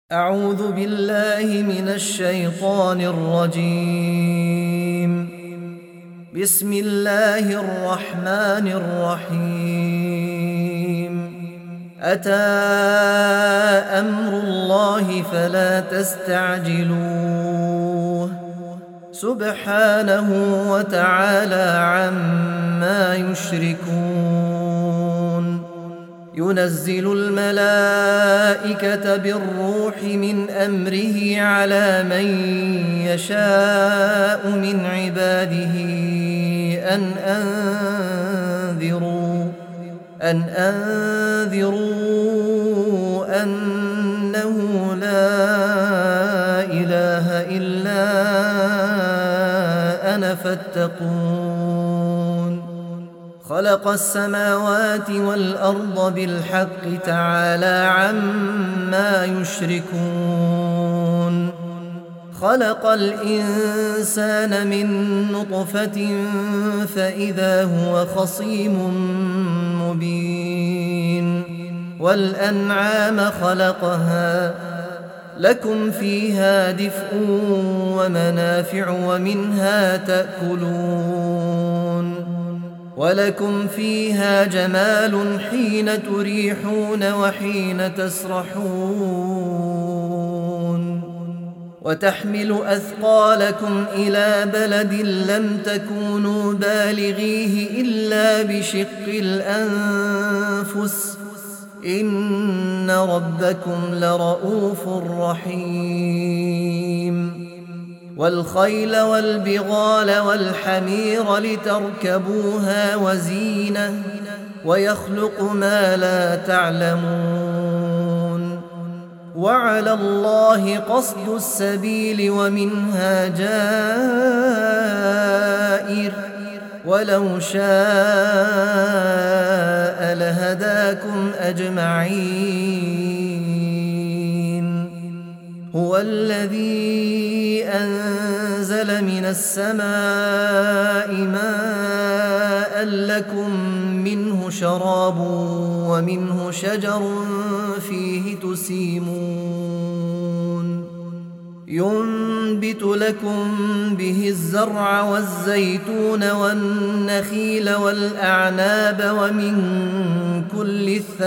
أعوذ بالله من الشيطان الرجيم. بسم الله الرحمن الرحيم. أتى أمر الله فلا تستعجلوه سبحانه وتعالى عما يشركون. ينزل الملائكة بالروح من أمره على من يشاء من عباده أن أنذروا أنه لا إله إلا أنا فاتقون. خلق السماوات والأرض بالحق تعالى عما يشركون. خلق الإنسان من نطفة فإذا هو خصيم مبين. والأنعام خلقها لكم فيها دفء ومنافع ومنها تأكلون. ولكم فيها جمال حين تريحون وحين تسرحون. وتحمل أثقالكم إلى بلد لم تكونوا بالغيه إلا بشق الأنفس إن ربكم لرؤوف رحيم. والخيل والبغال والحمير لتركبوها وزينة ويخلق ما لا تعلمون. وعلى الله قصد السبيل ومنها جائر ولو شاء لهداكم أجمعين. هو الذي أنزل من السماء ماء لكم منه شراب ومنه شجر فيه تسيمون. ينبت لكم به الزرع والزيتون والنخيل والأعناب ومن كل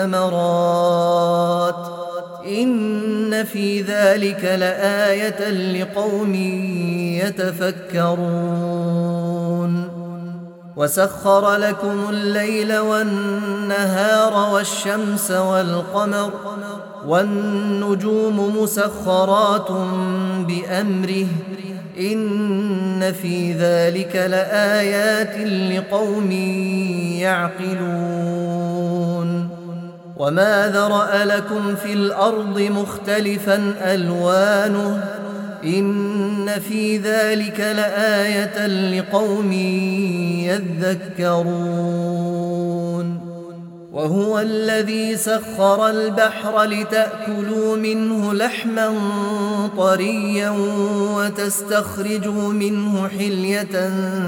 الثمرات إن في ذلك لآية لقوم يتفكرون. وسخر لكم الليل والنهار والشمس والقمر والنجوم مسخرات بأمره إن في ذلك لآيات لقوم يعقلون. وما ذرأ لكم في الأرض مختلفا ألوانه إن في ذلك لآية لقوم يذكرون. وهو الذي سخر البحر لتأكلوا منه لحما طريا وتستخرجوا منه حلية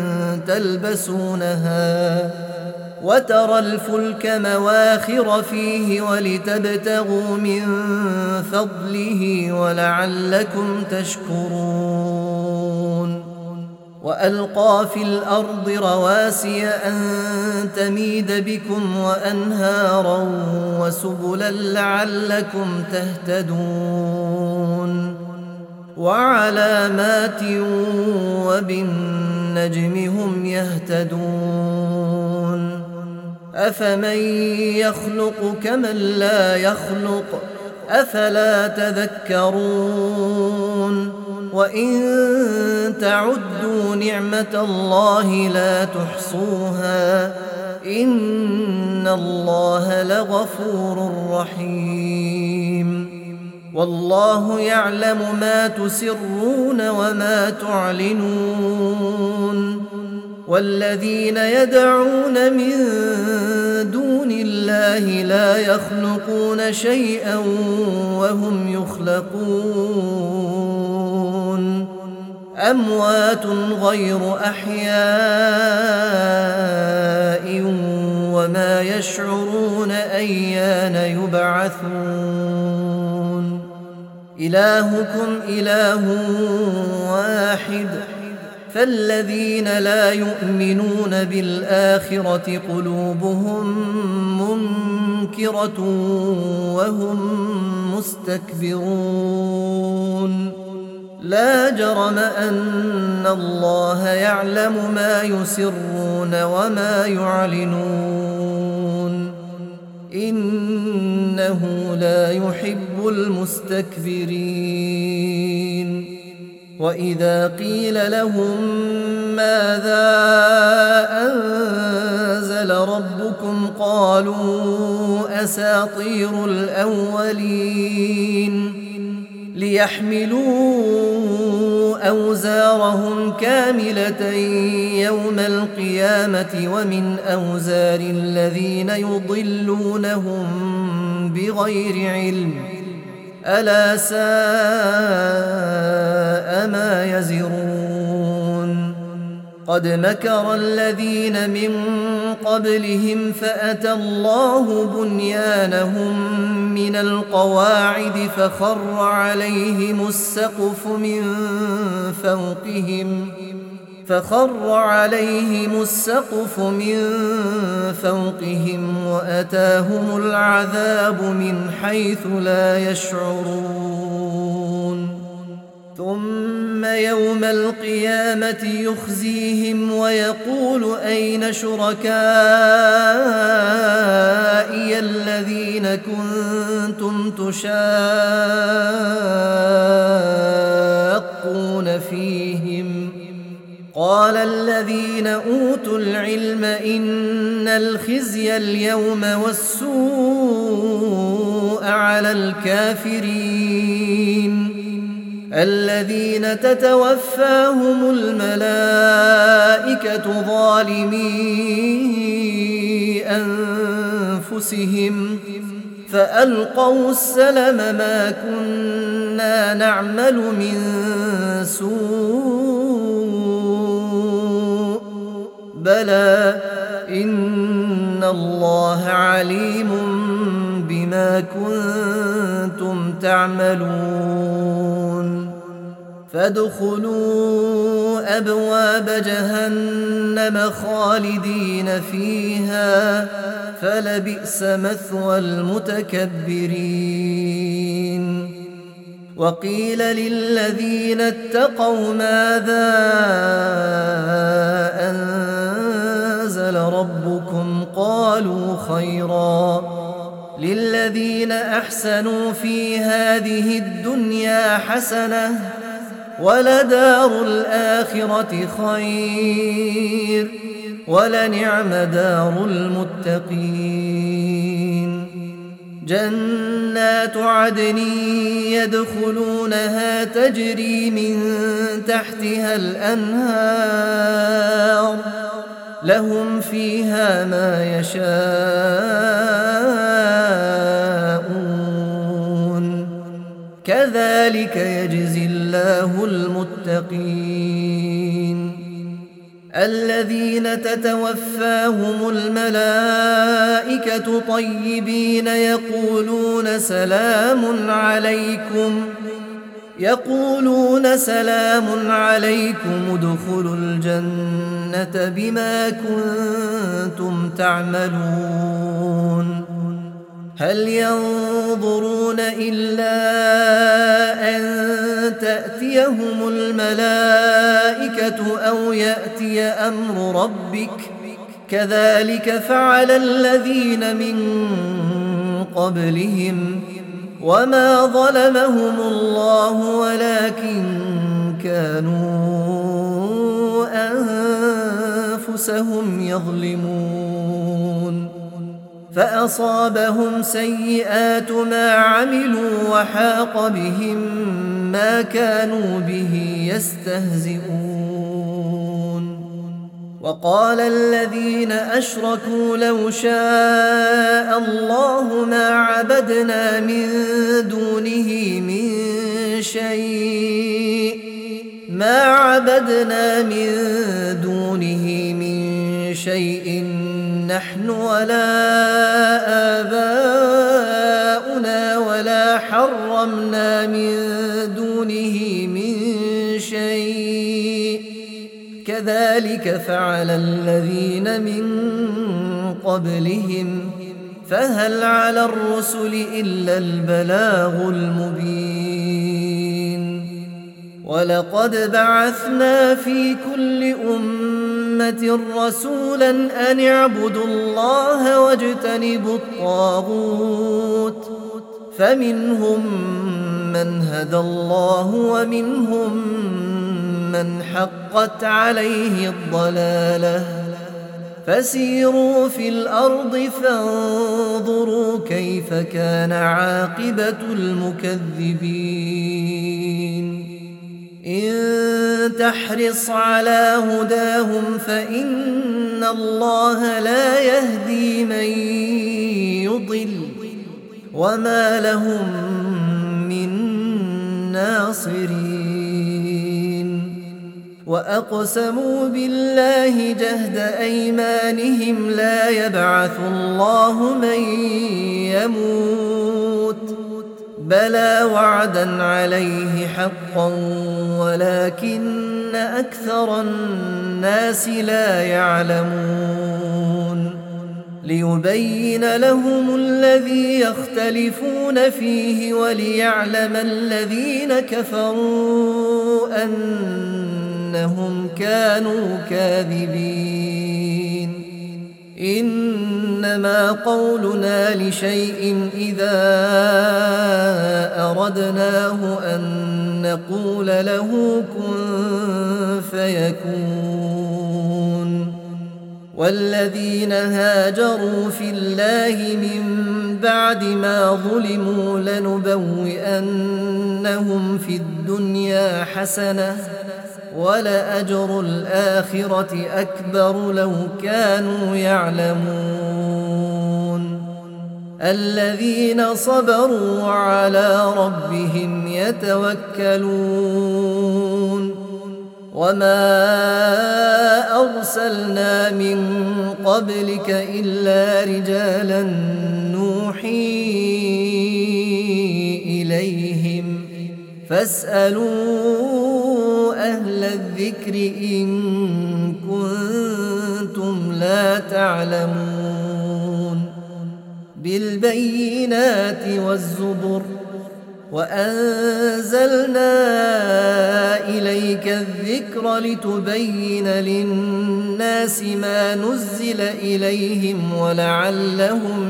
تلبسونها وترى الفلك مواخر فيه ولتبتغوا من فضله ولعلكم تشكرون. وألقى في الأرض رواسي أن تميد بكم وأنهارا وسبلا لعلكم تهتدون. وعلامات وبالنجم هم يهتدون. أفمن يخلق كمن لا يخلق أفلا تذكرون. وإن تعدوا نعمة الله لا تحصوها إن الله لغفور رحيم. والله يعلم ما تسرون وما تعلنون. والذين يدعون من دون الله لا يخلقون شيئا وهم يخلقون. أموات غير أحياء وما يشعرون أيان يبعثون. إلهكم إله واحد فالذين لا يؤمنون بالآخرة قلوبهم منكرة وهم مستكبرون لا جرم أن الله يعلم ما يسرون وما يعلنون إنه لا يحب المستكبرين وإذا قيل لهم ماذا أنزل ربكم قالوا أساطير الأولين ليحملوا أوزارهم كاملة يوم القيامة ومن أوزار الذين يضلونهم بغير علم ألا ساء ما يزرون قد مكر الذين من قبلهم فأتى الله بنيانهم من القواعد فخر عليهم السقف من فوقهم وأتاهم العذاب من حيث لا يشعرون ثم يوم القيامة يخزيهم ويقول أين شركائي الذين كنتم تشاقون فيهم قال الذين أوتوا العلم إن الخزي اليوم والسوء على الكافرين الذين تتوفاهم الملائكة ظالمي أنفسهم فألقوا السلم ما كنا نعمل من سوء بلى إن الله عليم بما كنتم تعملون فادخلوا أبواب جهنم خالدين فيها فلبئس مثوى المتكبرين وقيل للذين اتقوا ماذا أنزل ربكم قالوا خيرا للذين أحسنوا في هذه الدنيا حسنة ولدار الآخرة خير ولنعم دار المتقين جنات عدن يدخلونها تجري من تحتها الأنهار لهم فيها ما يشاءون كذلك يجزي الله المتقين الذين تتوفاهم الملائكة طيبين يقولون سلام عليكم ادخلوا الجنة بما كنتم تعملون هل ينظرون إلا أن تأتيهم الملائكة أو يأتي أمر ربك كذلك فعل الذين من قبلهم وما ظلمهم الله ولكن كانوا أنفسهم يظلمون فأصابهم سيئات ما عملوا وحاق بهم ما كانوا به يستهزئون وقال الذين أشركوا لو شاء الله ما عبدنا من دونه من شيء نحن ولا آباؤنا ولا حرمنا من دونه من شيء كذلك فعل الذين من قبلهم فهل على الرسل إلا البلاغ المبين ولقد بعثنا في كل أمة رسولا أن اعبدوا الله واجتنبوا الطاغوت فمنهم من هدى الله ومنهم من حقت عليه الضلالة فسيروا في الأرض فانظروا كيف كان عاقبة المكذبين إن تحرص على هداهم فإن الله لا يهدي من يضل وما لهم من ناصرين وأقسموا بالله جهد أيمانهم لا يبعث الله من يموت بلى وعدا عليه حقا ولكن أكثر الناس لا يعلمون ليبين لهم الذي يختلفون فيه وليعلم الذين كفروا أنهم كانوا كاذبين إنما قولنا لشيء إذا أردناه أن نقول له كن فيكون والذين هاجروا في الله من بعد ما ظلموا لنبوئنهم في الدنيا حسنة ولأجر الآخرة أكبر لو كانوا يعلمون الذين صبروا على ربهم يتوكلون وما أرسلنا من قبلك إلا رجالا نوحي إليهم فاسألوا أهل الذكر إن كنتم لا تعلمون بالبينات والزبر وأنزلنا إليك الذكر لتبين للناس ما نزل إليهم ولعلهم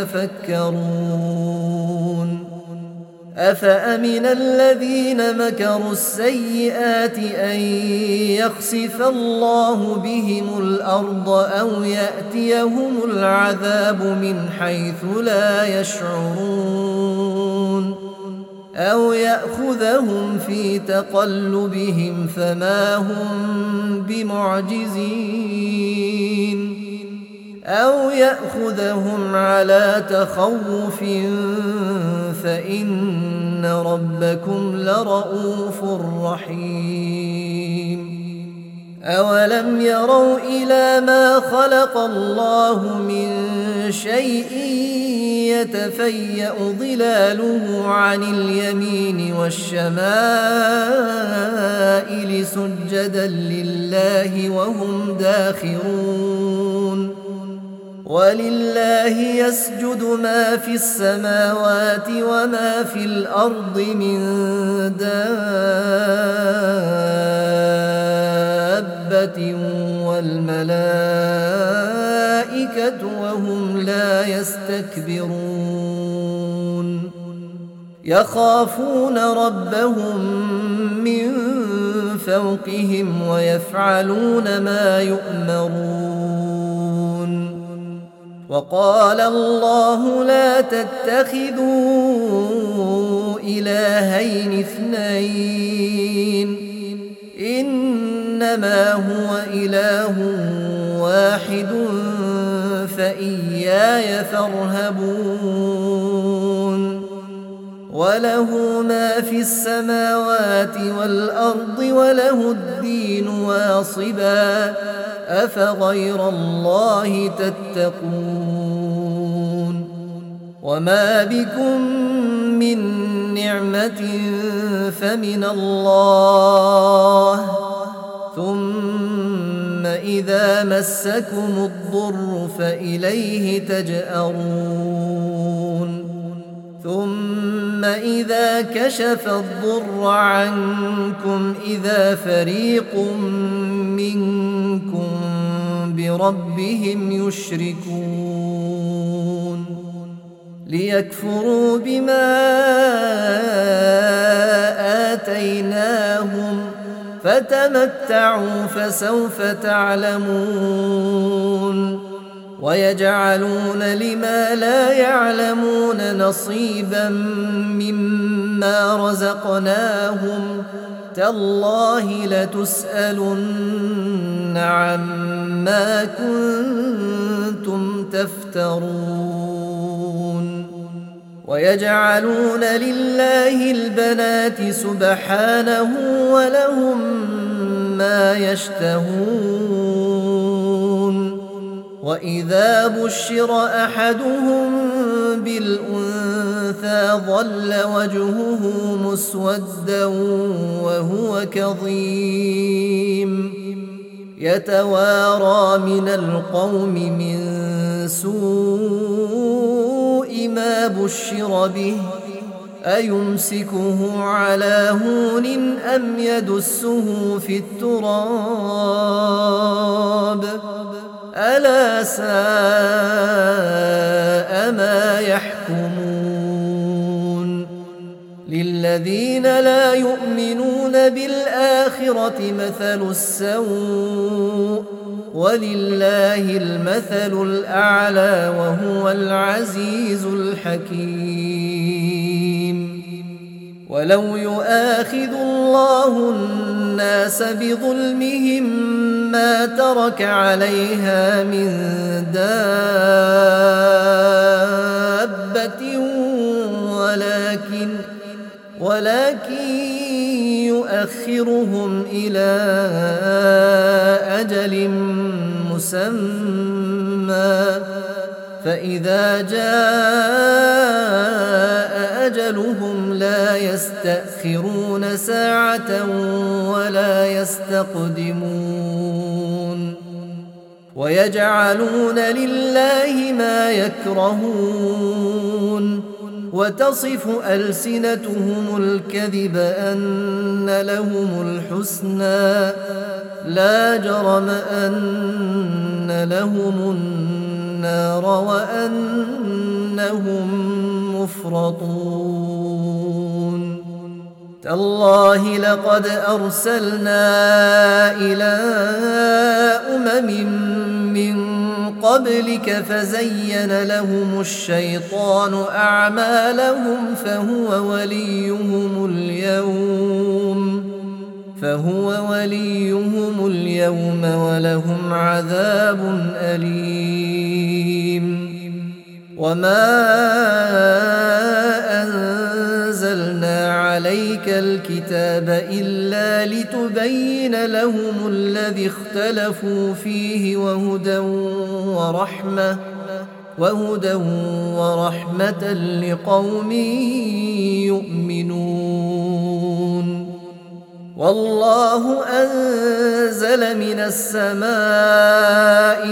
يتفكرون أفأمن الذين مكروا السيئات أن يخسف الله بهم الأرض أو يأتيهم العذاب من حيث لا يشعرون أو يأخذهم في تقلبهم فما هم بمعجزين أو يأخذهم على تخوف فإن ربكم لرؤوف رحيم أولم يروا إلى ما خلق الله من شيء يتفيأ ظلاله عن اليمين والشمائل سجدا لله وهم داخرون ولله يسجد ما في السماوات وما في الأرض من دابة والملائكة وهم لا يستكبرون يخافون ربهم من فوقهم ويفعلون ما يؤمرون وقال الله لا تتخذوا إلهين اثنين إنما هو إله واحد فإياي فارهبون وله ما في السماوات والأرض وله الدين واصبا أفغير الله تتقون وما بكم من نعمة فمن الله ثم إذا مسكم الضر فإليه تجأرون ثم إذا كشف الضر عنكم إذا فريق منكم بربهم يشركون ليكفروا بما آتيناهم فتمتعوا فسوف تعلمون ويجعلون لما لا يعلمون نصيبا مما رزقناهم تالله لتسألن عما كنتم تفترون ويجعلون لله البنات سبحانه ولهم ما يشتهون وإذا بشر أحدهم بالأنثى ظل وجهه مسودا وهو كظيم يتوارى من القوم من سوء ما بشر به أيمسكه على هون أم يدسه في التراب ألا ساء ما يحكمون للذين لا يؤمنون بالآخرة مثل السوء ولله المثل الأعلى وهو العزيز الحكيم ولو يؤاخذ الله الناس بظلمهم ما ترك عليها من دابة ولكن يؤخرهم إلى أجل مسمى فإذا جاء أجلهم لا يستأخرون ساعة ولا يستقدمون ويجعلون لله ما يكرهون وتصف ألسنتهم الكذب أن لهم الحسنى لا جرم أن لهم النار وأنهم مفرطون تالله لقد أرسلنا إلى من قبلك فزين لهم الشيطان أعمالهم فهو وليهم اليوم ولهم عذاب أليم وما أنزلنا عليك الكتاب إلا لتبين لهم الذي اختلفوا فيه وهدى ورحمة لقوم يؤمنون والله أنزل من السماء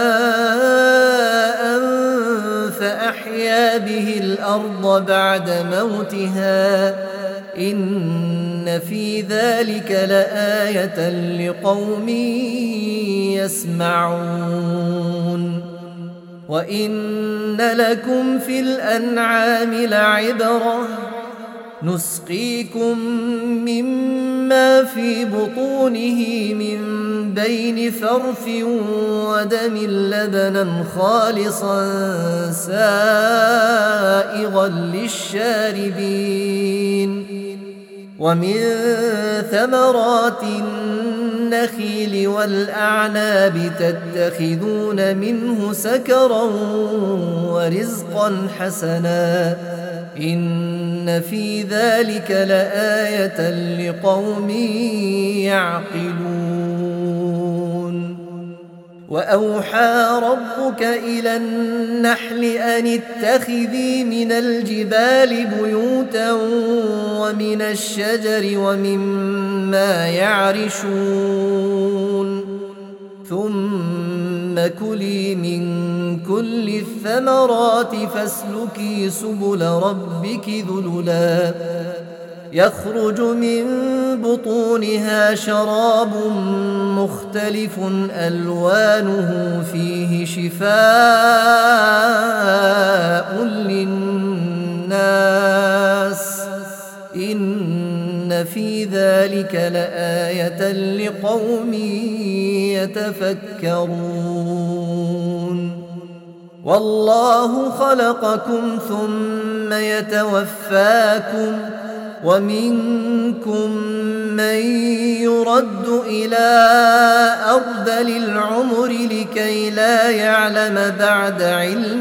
ماء فأحيا به الأرض بعد موتها إن في ذلك لآية لقوم يسمعون وإن لكم في الأنعام لعبرة نسقيكم مما في بطونه من بين فرث ودم لبنا خالصا سائغا للشاربين ومن ثمرات النخيل والأعناب تتخذون منه سكرا ورزقا حسنا إن في ذلك لآية لقوم يعقلون وأوحى ربك إلى النحل أن اتخذي من الجبال بيوتا ومن الشجر ومما يعرشون ثم كلي من كل الثمرات فاسلكي سبل ربك ذللا يخرج من بطونها شراب مختلف ألوانه فيه شفاء للناس إن في ذلك لآية لقوم يتفكرون والله خلقكم ثم يتوفاكم ومنكم من يرد إلى أرذل العمر لكي لا يعلم بعد علم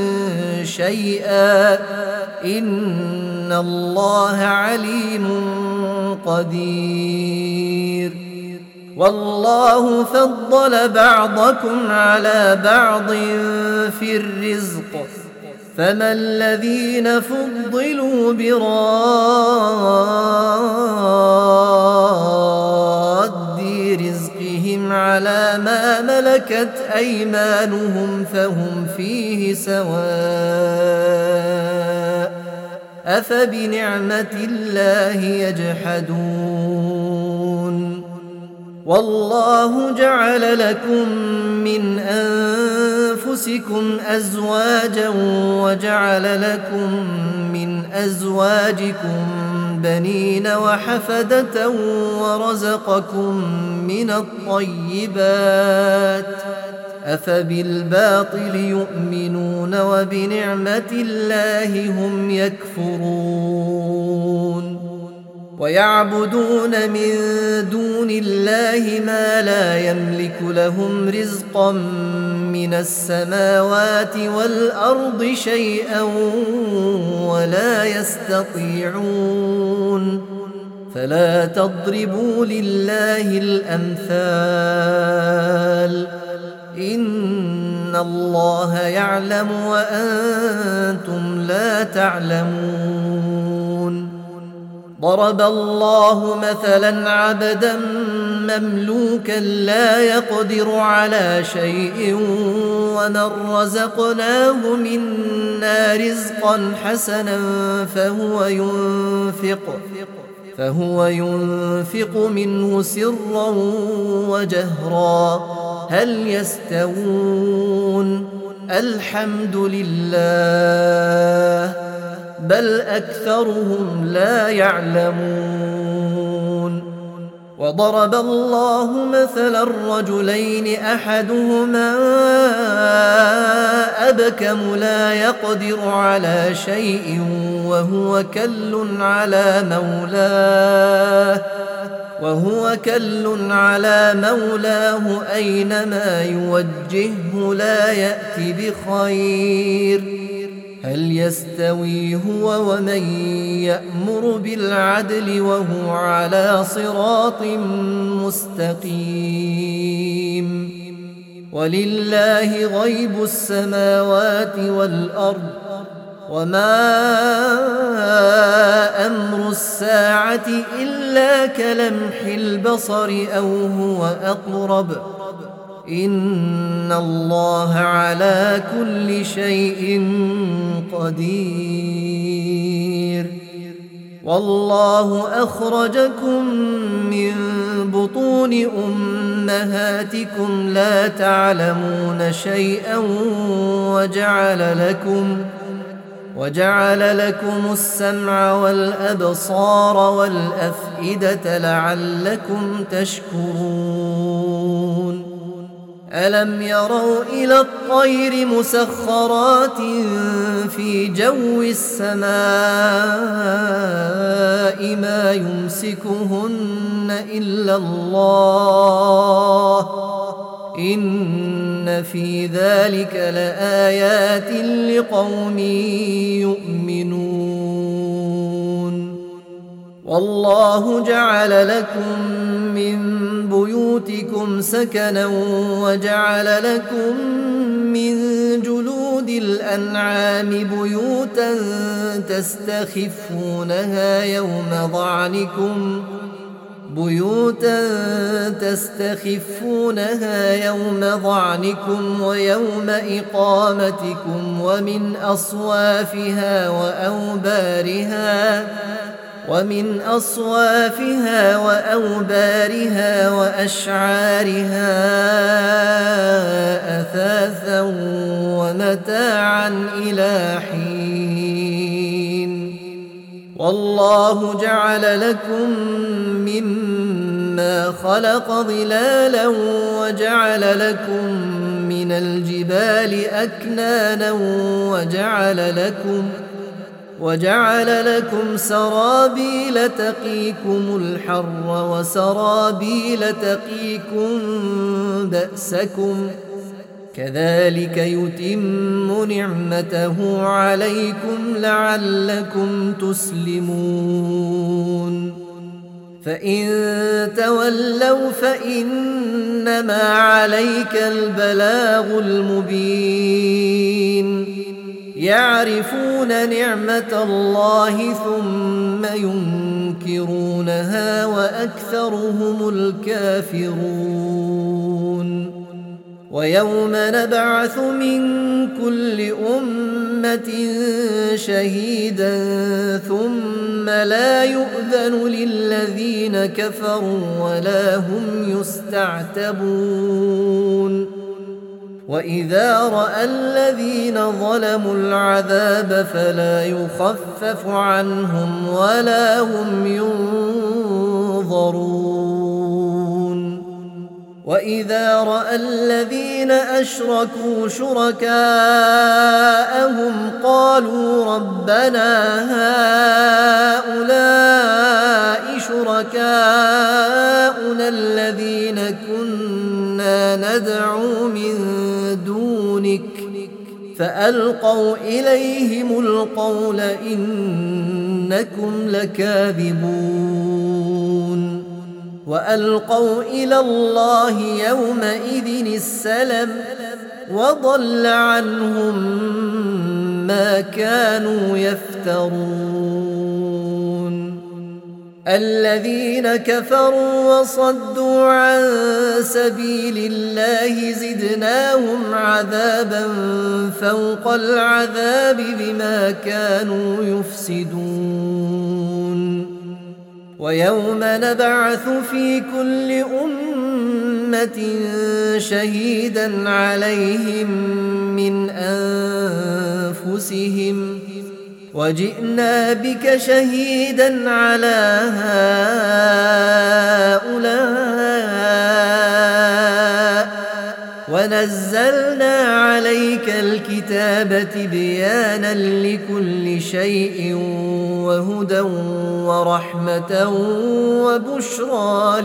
شيئا إن الله عليم قدير والله فضل بعضكم على بعض في الرزق فما الذين فضلوا براد رزقهم على ما ملكت أيمانهم فهم فيه سواء أفبنعمة الله يجحدون والله جعل لكم من أنفسكم أزواجا وجعل لكم من أزواجكم بنين وحفدة ورزقكم من الطيبات أفبالباطل يؤمنون وبنعمة الله هم يكفرون ويعبدون من دون الله ما لا يملك لهم رزقا من السماوات والأرض شيئا ولا يستطيعون فلا تضربوا لله الأمثال إن الله يعلم وأنتم لا تعلمون ضرب الله مثلا عبدا مملوكا لا يقدر على شيء ومن رزقناه منا رزقا حسنا فهو ينفق منه سرا وجهرا هل يستوون الحمد لله بل أكثرهم لا يعلمون وضرب الله مثلا رجلين أحدهما أبكم لا يقدر على شيء وهو كل على مولاه أينما يوجهه لا يأتي بخير هل يستوي هو ومن يأمر بالعدل وهو على صراط مستقيم ولله غيب السماوات والأرض وما أمر الساعة إلا كلمح البصر أو هو أقرب إن الله على كل شيء قدير والله أخرجكم من بطون أمهاتكم لا تعلمون شيئا وجعل لكم السمع والأبصار والأفئدة لعلكم تشكرون ألم يروا إلى الطير مسخرات في جو السماء ما يمسكهن إلا الله إن في ذلك لآيات لقوم يؤمنون والله جعل لكم من بيوتكم سكنا وجعل لكم من جلود الأنعام بيوتا تستخفونها يوم ضعنكم ويوم إقامتكم ومن أصوافها وأوبارها وأشعارها أثاثا ومتاعا إلى حين. والله جعل لكم مما خلق ظلالا وجعل لكم من الجبال أكنانا وجعل لكم سرابيل تقيكم الحر وسرابيل تقيكم بأسكم كذلك يتم نعمته عليكم لعلكم تسلمون. فإن تولوا فإنما عليك البلاغ المبين. يعرفون نعمة الله ثم ينكرونها وأكثرهم الكافرون. ويوم نبعث من كل أمة شهيدا ثم لا يؤذن للذين كفروا ولا هم يستعتبون. وإذا رأى الذين ظلموا العذاب فلا يخفف عنهم ولا هم ينظرون. وإذا رأى الذين أشركوا شركاءهم قالوا ربنا هؤلاء شركاؤنا الذين كنا ندعو من دونك فألقوا إليهم القول إنكم لكاذبون. وألقوا إلى الله يومئذ السلم وضل عنهم ما كانوا يفترون. الذين كفروا وصدوا عن سبيل الله زدناهم عذابا فوق العذاب بما كانوا يفسدون. ويوم نبعث في كل أمة شهيدا عليهم من أنفسهم وجئنا بك شهيدا على هؤلاء ونزلنا عليك الكتاب تبيانا لكل شيء وهدى ورحمة وبشرى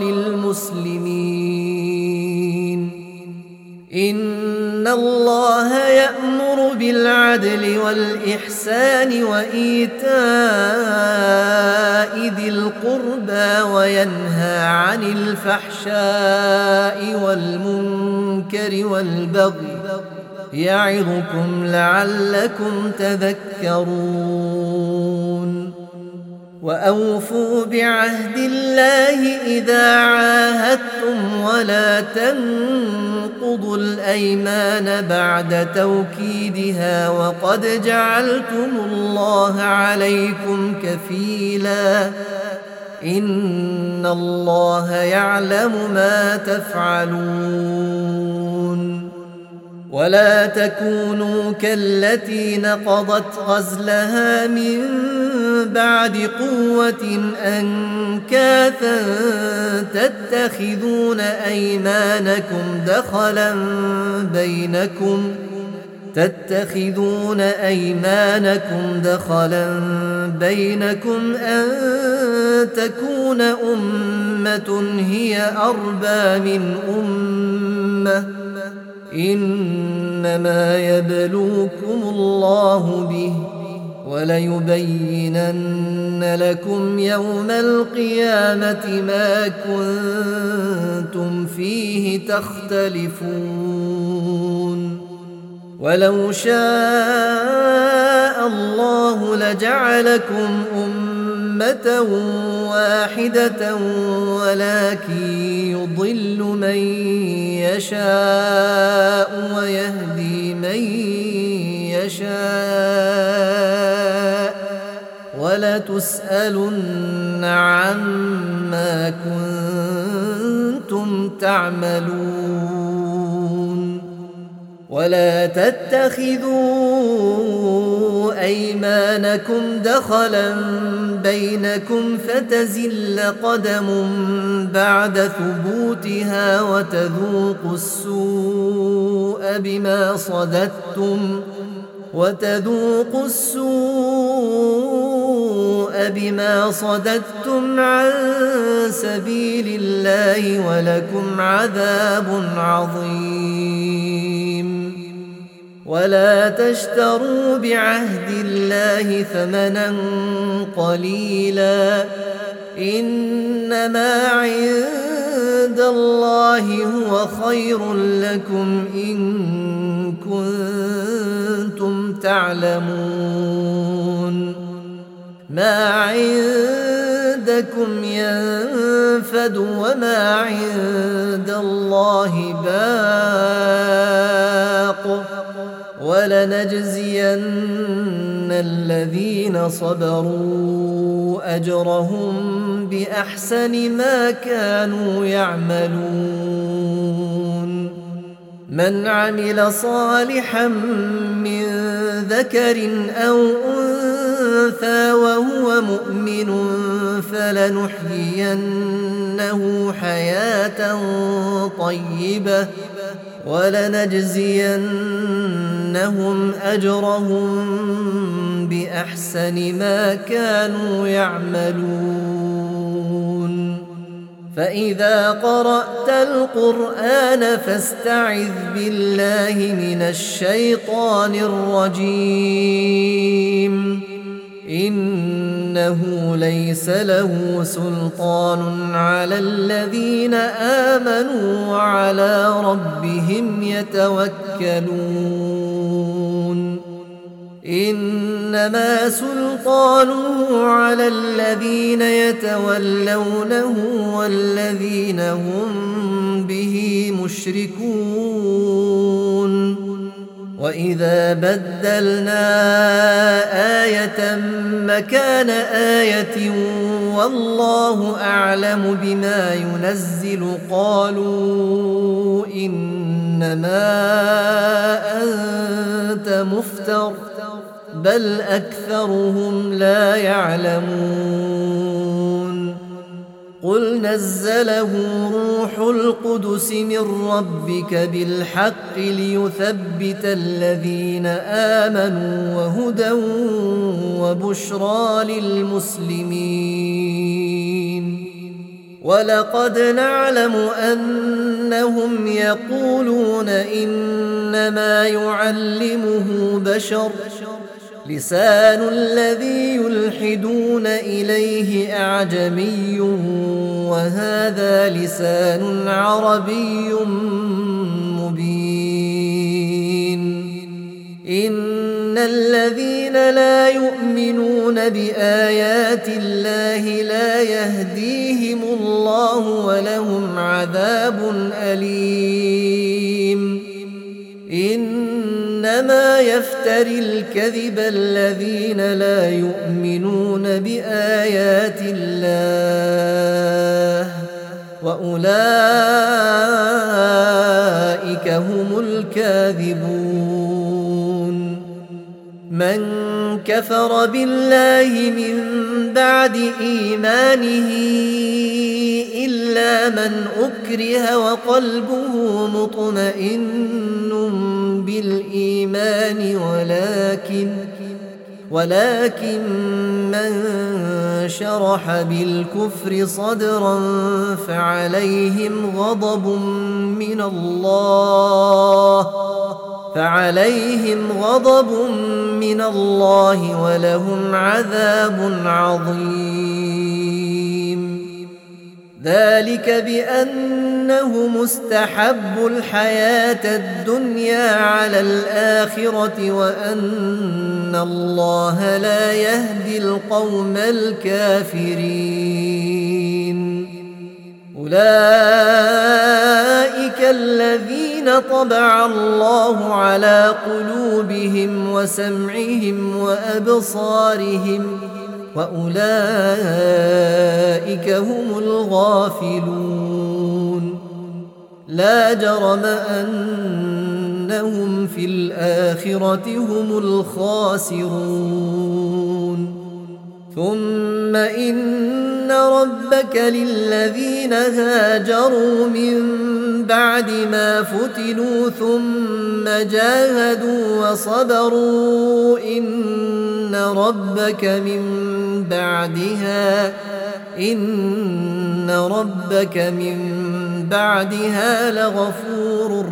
للمسلمين. إن الله يأمر بالعدل والإحسان وإيتاء ذي القربى وينهى عن الفحشاء والمنكر والبغي يعظكم لعلكم تذكرون. وأوفوا بعهد الله إذا عاهدتم ولا تنقضوا الأيمان بعد توكيدها وقد جعلتم الله عليكم كفيلا إن الله يعلم ما تفعلون. ولا تكونوا كالتي نقضت غزلها من بعد قوة أنكاثا تتخذون أيمانكم دخلا بينكم أن تكون أمة هي أربى من أمة إنما يبلوكم الله به وليبينن لكم يوم القيامة ما كنتم فيه تختلفون ولو شاء الله لجعلكم أمة واحدة ولكن يضل من يشاء ويهدي من يشاء ولتسألن عما كنتم تعملون ولا تتخذوا أيمانكم دخلا بينكم فتزل قدم بعد ثبوتها وتذوقوا السوء بما صددتم عن سبيل الله ولكم عذاب عظيم ولا تشتروا بعهد الله ثمنا قليلا إنما عند الله هو خير لكم إن كنتم تعلمون ما عندكم ينفد وما عند الله باق ولنجزين الذين صبروا أجرهم بأحسن ما كانوا يعملون من عمل صالحا من ذكر أو أنثى وهو مؤمن فلنحيينه حياة طيبة ولنجزينهم أجرهم بأحسن ما كانوا يعملون فإذا قرأت القرآن فاستعذ بالله من الشيطان الرجيم إنه ليس له سلطان على الذين آمنوا وعلى ربهم يتوكلون إنما سلطانه على الذين يتولونه والذين هم به مشركون وإذا بدلنا آية مكان آية والله أعلم بما ينزل قالوا إنما أنت مفتر بل أكثرهم لا يعلمون قل نزله روح القدس من ربك بالحق ليثبت الذين آمنوا وهدى وبشرى للمسلمين ولقد نعلم أنهم يقولون إنما يعلمه بشر لسان الذي يلحدون إليه أعجمي وهذا لسان عربي مبين إن الذين لا يؤمنون بآيات الله لا يهديهم الله ولهم عذاب أليم إنما يفتري الكذب الذين لا يؤمنون بآيات الله وأولئك هم الكاذبون من كفر بالله من بعد إيمانه إلا من أكره وقلبه مطمئن بالإيمان ولكن من شرح بالكفر صدرا فعليهم غضب من الله فعليهم غضب من الله ولهم عذاب عظيم. ذلك بأنه مستحب الحياة الدنيا على الآخرة وأن الله لا يهدي القوم الكافرين. أولئك الذين طبع الله على قلوبهم وسمعهم وأبصارهم وأولئك هم الغافلون. لا جرم أنهم في الآخرة هم الخاسرون. ثم إن ربك للذين هاجروا من بعد ما فتنوا ثم جاهدوا وصبروا إن ربك من بعدها لغفور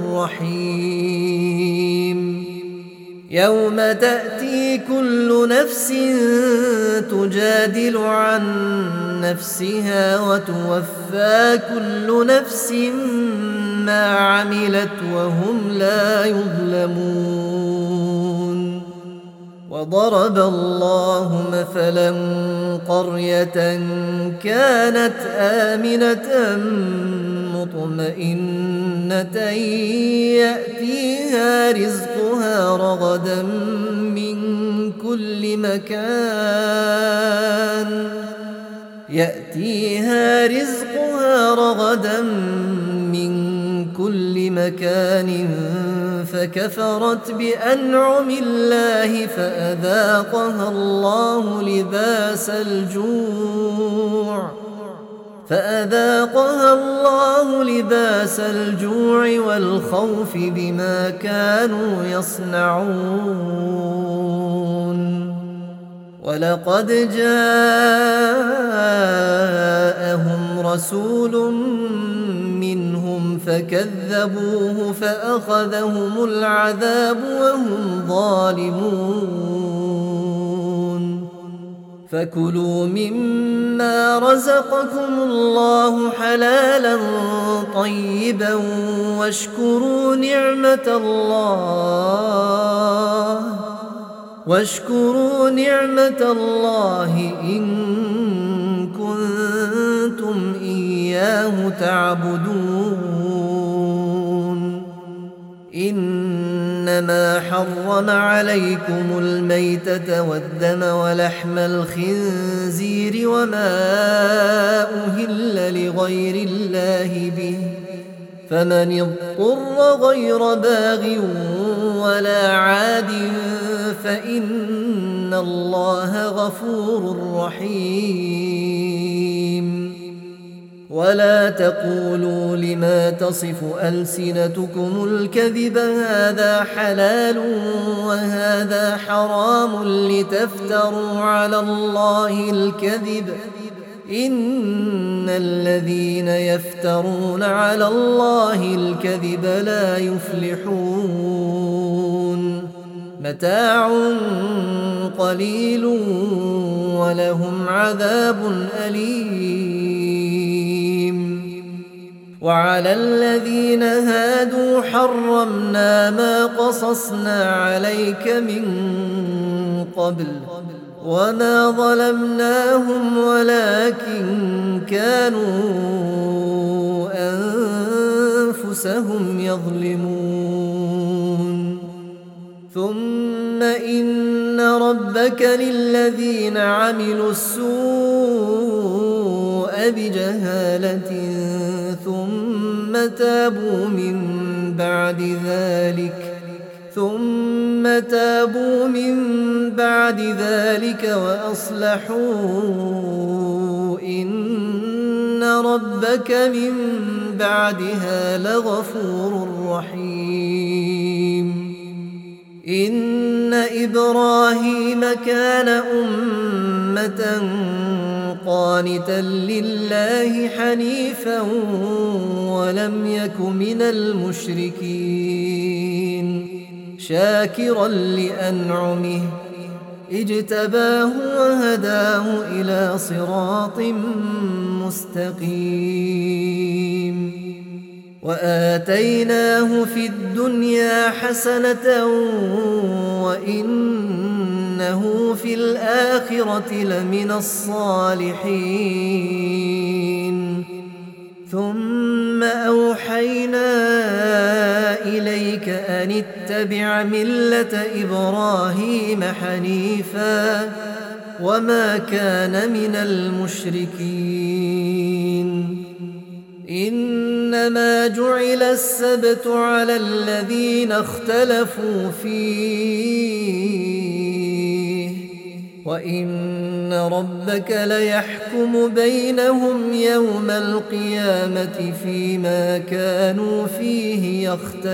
رحيم. يوم تأتي كل نفس تجادل عن نفسها وتوفى كل نفس ما عملت وهم لا يظلمون. وضرب الله مثلا قرية كانت آمنة مطمئنة يأتيها رزقها رغدا من كل مكان فكفرت بأنعم الله فأذاقها الله لباس الجوع والخوف بما كانوا يصنعون. ولقد جاءهم رسول منهم فكذبوه فأخذهم العذاب وهم ظالمون. فكلوا مما رزقكم الله حلالا طيبا واشكروا نعمة الله إن كنتم إياه تعبدون. إنما حرم عليكم الميتة والدم ولحم الخنزير وما أهل لغير الله به فمن اضطر غير باغ ولا عاد فإن الله غفور رحيم. ولا تقولوا لما تصف ألسنتكم الكذب هذا حلال وهذا حرام لتفتروا على الله الكذب إن الذين يفترون على الله الكذب لا يفلحون. متاع قليل ولهم عذاب أليم. وعلى الذين هادوا حرمنا ما قصصنا عليك من قبل وما ظلمناهم ولكن كانوا أنفسهم يظلمون. ثم إن ربك للذين عملوا السوء بجهالة ثم تابوا من بعد ذلك وأصلحوا إن ربك من بعدها لغفور رحيم. إن إبراهيم كان أمة قانتا لله حنيفا ولم يك من المشركين. شاكرا لأنعمه اجتباه وهداه إلى صراط مستقيم وآتيناه في الدنيا حسنة وإنه في الآخرة لمن الصالحين ثم أوحينا إليك أن اتبع ملة إبراهيم حنيفا وما كان من المشركين إنما جعل السبت على الذين اختلفوا فيه وإن ربك ليحكم بينهم يوم القيامة فيما كانوا فيه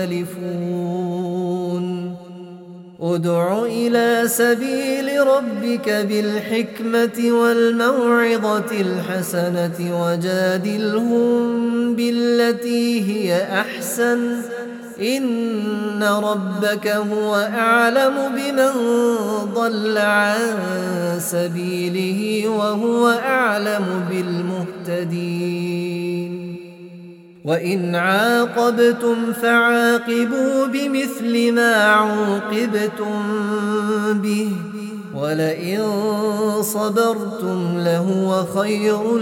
يختلفون ادع إلى سبيل ربك بالحكمة والموعظة الحسنة وجادلهم بالتي هي أحسن إن ربك هو أعلم بمن ضل عن سبيله وهو أعلم بالمهتدين وإن عاقبتم فعاقبوا بمثل ما عوقبتم به ولئن صبرتم لهو خير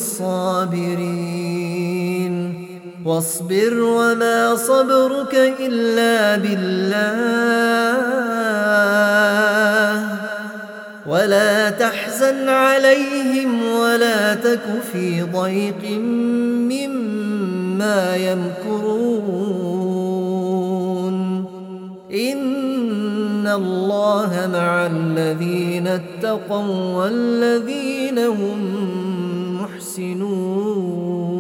للصابرين واصبر وما صبرك إلا بالله ولا تحزن عليهم ولا تك في ضيق مما يمكرون إن الله مع الذين اتقوا والذين هم محسنون